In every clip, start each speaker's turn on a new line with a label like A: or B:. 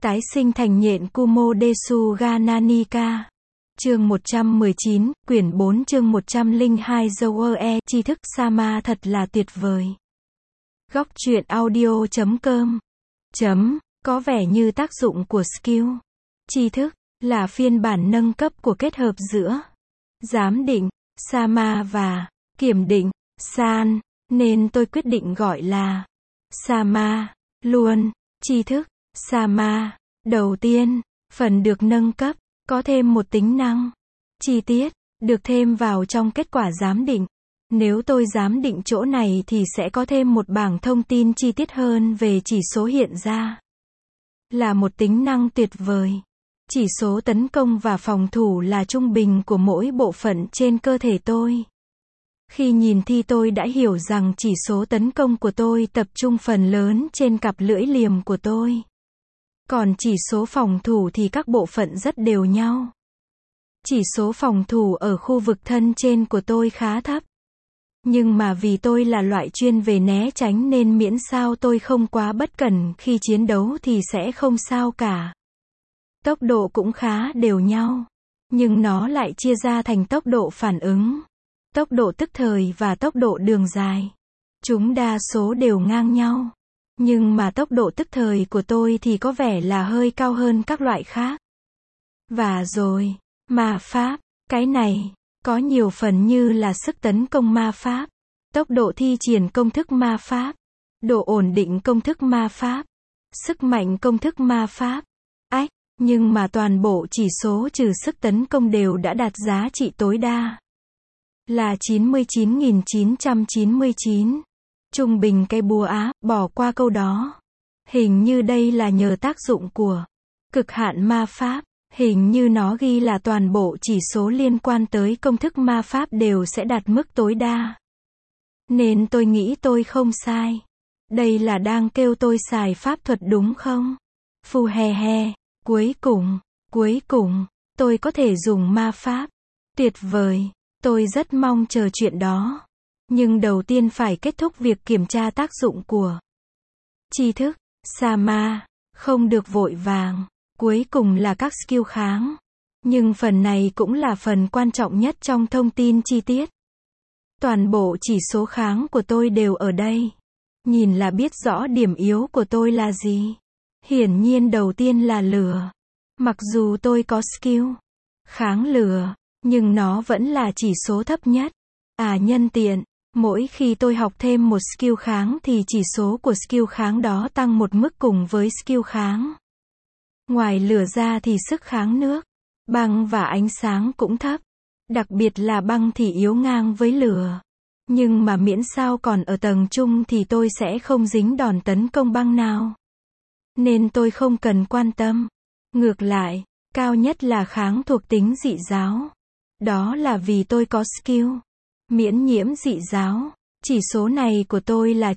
A: Tái sinh thành nhện Kumo Desu ga Nanika. Chương 119, quyển 4 chương 102 Zoe E, tri thức Sama thật là tuyệt vời. Góc truyện audio.com có vẻ như tác dụng của skill tri thức là phiên bản nâng cấp của kết hợp giữa giám định Sama và kiểm định San, nên tôi quyết định gọi là Sama luôn. Tri thức Sama. Đầu tiên, phần được nâng cấp, có thêm một tính năng chi tiết, được thêm vào trong kết quả giám định. Nếu tôi giám định chỗ này thì sẽ có thêm một bảng thông tin chi tiết hơn về chỉ số hiện ra. Là một tính năng tuyệt vời. Chỉ số tấn công và phòng thủ là trung bình của mỗi bộ phận trên cơ thể tôi. Khi nhìn thi tôi đã hiểu rằng chỉ số tấn công của tôi tập trung phần lớn trên cặp lưỡi liềm của tôi. Còn chỉ số phòng thủ thì các bộ phận rất đều nhau. Chỉ số phòng thủ ở khu vực thân trên của tôi khá thấp. Nhưng mà vì tôi là loại chuyên về né tránh nên miễn sao tôi không quá bất cẩn khi chiến đấu thì sẽ không sao cả. Tốc độ cũng khá đều nhau. Nhưng nó lại chia ra thành tốc độ phản ứng, tốc độ tức thời và tốc độ đường dài. Chúng đa số đều ngang nhau. Nhưng mà tốc độ tức thời của tôi thì có vẻ là hơi cao hơn các loại khác. Và rồi, ma pháp, cái này, có nhiều phần như là sức tấn công ma pháp, tốc độ thi triển công thức ma pháp, độ ổn định công thức ma pháp, sức mạnh công thức ma pháp. Nhưng mà toàn bộ chỉ số trừ sức tấn công đều đã đạt giá trị tối đa là 99.999. Trung bình cái búa Á, bỏ qua câu đó. Hình như đây là nhờ tác dụng của cực hạn ma pháp. Hình như nó ghi là toàn bộ chỉ số liên quan tới công thức ma pháp đều sẽ đạt mức tối đa. Nên tôi nghĩ tôi không sai. Đây là đang kêu tôi xài pháp thuật đúng không? Phù he he. Cuối cùng, tôi có thể dùng ma pháp. Tuyệt vời. Tôi rất mong chờ chuyện đó. Nhưng đầu tiên phải kết thúc việc kiểm tra tác dụng của tri thức Sama. Không được vội vàng. Cuối cùng là các skill kháng. Nhưng phần này cũng là phần quan trọng nhất trong thông tin chi tiết. Toàn bộ chỉ số kháng của tôi đều ở đây. Nhìn là biết rõ điểm yếu của tôi là gì. Hiển nhiên đầu tiên là lửa. Mặc dù tôi có skill kháng lửa, nhưng nó vẫn là chỉ số thấp nhất. Nhân tiện, mỗi khi tôi học thêm một skill kháng thì chỉ số của skill kháng đó tăng một mức cùng với skill kháng. Ngoài lửa ra thì sức kháng nước, băng và ánh sáng cũng thấp. Đặc biệt là băng thì yếu ngang với lửa. Nhưng mà miễn sao còn ở tầng trung thì tôi sẽ không dính đòn tấn công băng nào. Nên tôi không cần quan tâm. Ngược lại, cao nhất là kháng thuộc tính dị giáo. Đó là vì tôi có skill miễn nhiễm dị giáo. Chỉ số này của tôi là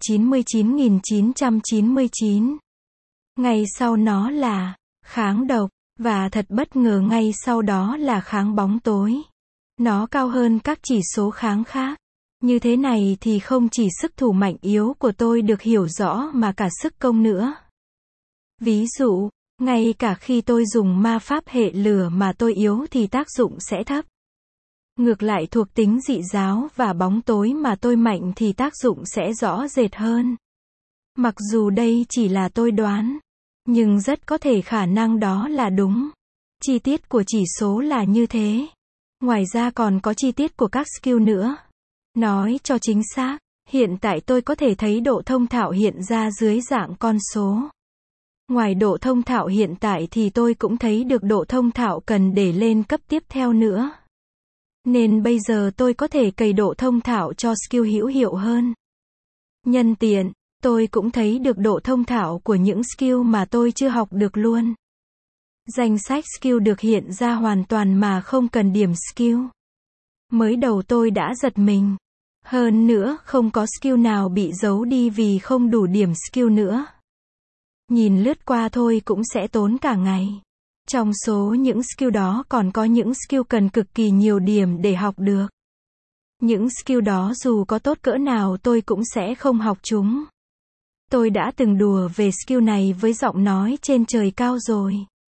A: 99.999. Ngay sau nó là kháng độc, và thật bất ngờ ngay sau đó là kháng bóng tối. Nó cao hơn các chỉ số kháng khác. Như thế này thì không chỉ sức thủ mạnh yếu của tôi được hiểu rõ mà cả sức công nữa. Ví dụ, ngay cả khi tôi dùng ma pháp hệ lửa mà tôi yếu thì tác dụng sẽ thấp. Ngược lại thuộc tính dị giáo và bóng tối mà tôi mạnh thì tác dụng sẽ rõ rệt hơn. Mặc dù đây chỉ là tôi đoán, nhưng rất có thể khả năng đó là đúng. Chi tiết của chỉ số là như thế. Ngoài ra còn có chi tiết của các skill nữa. Nói cho chính xác, hiện tại tôi có thể thấy độ thông thạo hiện ra dưới dạng con số. Ngoài độ thông thạo hiện tại thì tôi cũng thấy được độ thông thạo cần để lên cấp tiếp theo nữa. Nên bây giờ tôi có thể cày độ thông thạo cho skill hữu hiệu hơn. Nhân tiện, tôi cũng thấy được độ thông thạo của những skill mà tôi chưa học được luôn. Danh sách skill được hiện ra hoàn toàn mà không cần điểm skill. Mới đầu tôi đã giật mình. Hơn nữa, không có skill nào bị giấu đi vì không đủ điểm skill nữa. Nhìn lướt qua thôi cũng sẽ tốn cả ngày. Trong số những skill đó còn có những skill cần cực kỳ nhiều điểm để học được. Những skill đó dù có tốt cỡ nào tôi cũng sẽ không học chúng. Tôi đã từng đùa về skill này với giọng nói trên trời cao rồi.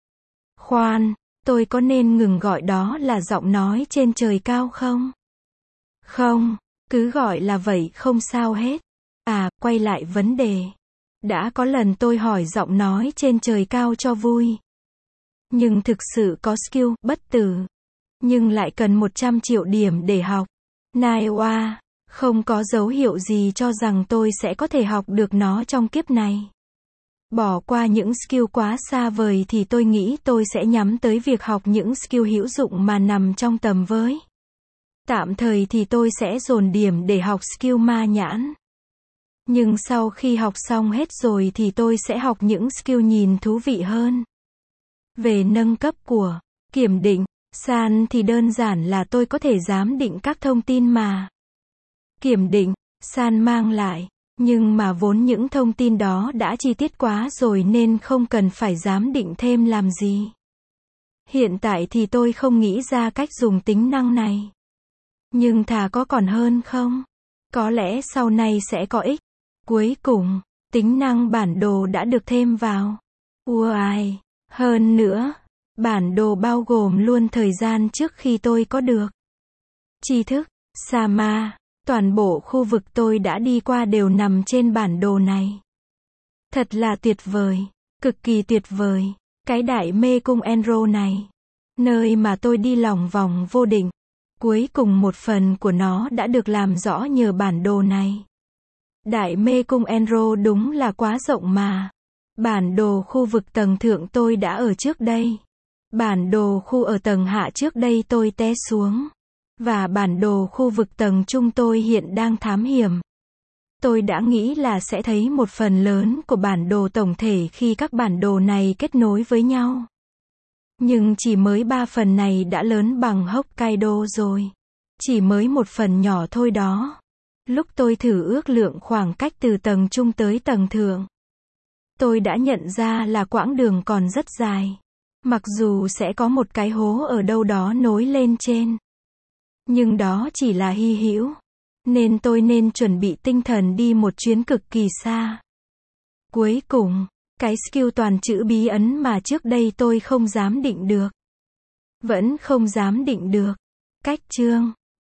A: Khoan, tôi có nên ngừng gọi đó là giọng nói trên trời cao không? Không, cứ gọi là vậy không sao hết. À, quay lại vấn đề. Đã có lần tôi hỏi giọng nói trên trời cao cho vui. Nhưng thực sự có skill, bất tử. Nhưng lại cần 100 triệu điểm để học. Naiwa, không có dấu hiệu gì cho rằng tôi sẽ có thể học được nó trong kiếp này. Bỏ qua những skill quá xa vời thì tôi nghĩ tôi sẽ nhắm tới việc học những skill hữu dụng mà nằm trong tầm với. Tạm thời thì tôi sẽ dồn điểm để học skill ma nhãn. Nhưng sau khi học xong hết rồi thì tôi sẽ học những skill nhìn thú vị hơn. Về nâng cấp của kiểm định, san thì đơn giản là tôi có thể giám định các thông tin mà kiểm định, san mang lại. Nhưng mà vốn những thông tin đó đã chi tiết quá rồi nên không cần phải giám định thêm làm gì. Hiện tại thì tôi không nghĩ ra cách dùng tính năng này. Nhưng thà có còn hơn không? Có lẽ sau này sẽ có ích. Cuối cùng, tính năng bản đồ đã được thêm vào. Uai, hơn nữa, bản đồ bao gồm luôn thời gian trước khi tôi có được tri thức, Sama. Toàn bộ khu vực tôi đã đi qua đều nằm trên bản đồ này. Thật là tuyệt vời, cực kỳ tuyệt vời. Cái đại mê cung Enro này, nơi mà tôi đi lòng vòng vô định. Cuối cùng một phần của nó đã được làm rõ nhờ bản đồ này. Đại mê cung Enro đúng là quá rộng mà. Bản đồ khu vực tầng thượng tôi đã ở trước đây. Bản đồ khu ở tầng hạ trước đây tôi té xuống. Và bản đồ khu vực tầng trung tôi hiện đang thám hiểm. Tôi đã nghĩ là sẽ thấy một phần lớn của bản đồ tổng thể khi các bản đồ này kết nối với nhau. Nhưng chỉ mới 3 phần này đã lớn bằng Hokkaido rồi. Chỉ mới một phần nhỏ thôi đó. Lúc tôi thử ước lượng khoảng cách từ tầng trung tới tầng thượng, tôi đã nhận ra là quãng đường còn rất dài. Mặc dù sẽ có một cái hố ở đâu đó nối lên trên. Nhưng đó chỉ là hy hữu. Nên tôi nên chuẩn bị tinh thần đi một chuyến cực kỳ xa. Cuối cùng, cái skill toàn chữ bí ấn mà trước đây tôi không dám định được. Vẫn không dám định được. Cách chương